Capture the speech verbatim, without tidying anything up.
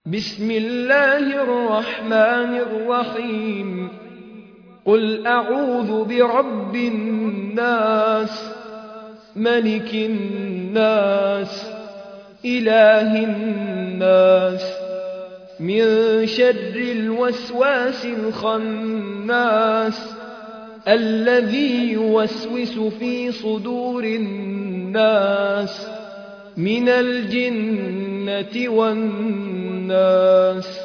بسم الله الرحمن الرحيم قل أعوذ برب الناس ملك الناس إله الناس من شر الوسواس الخناس الذي يوسوس في صدور الناس من الجنة والناس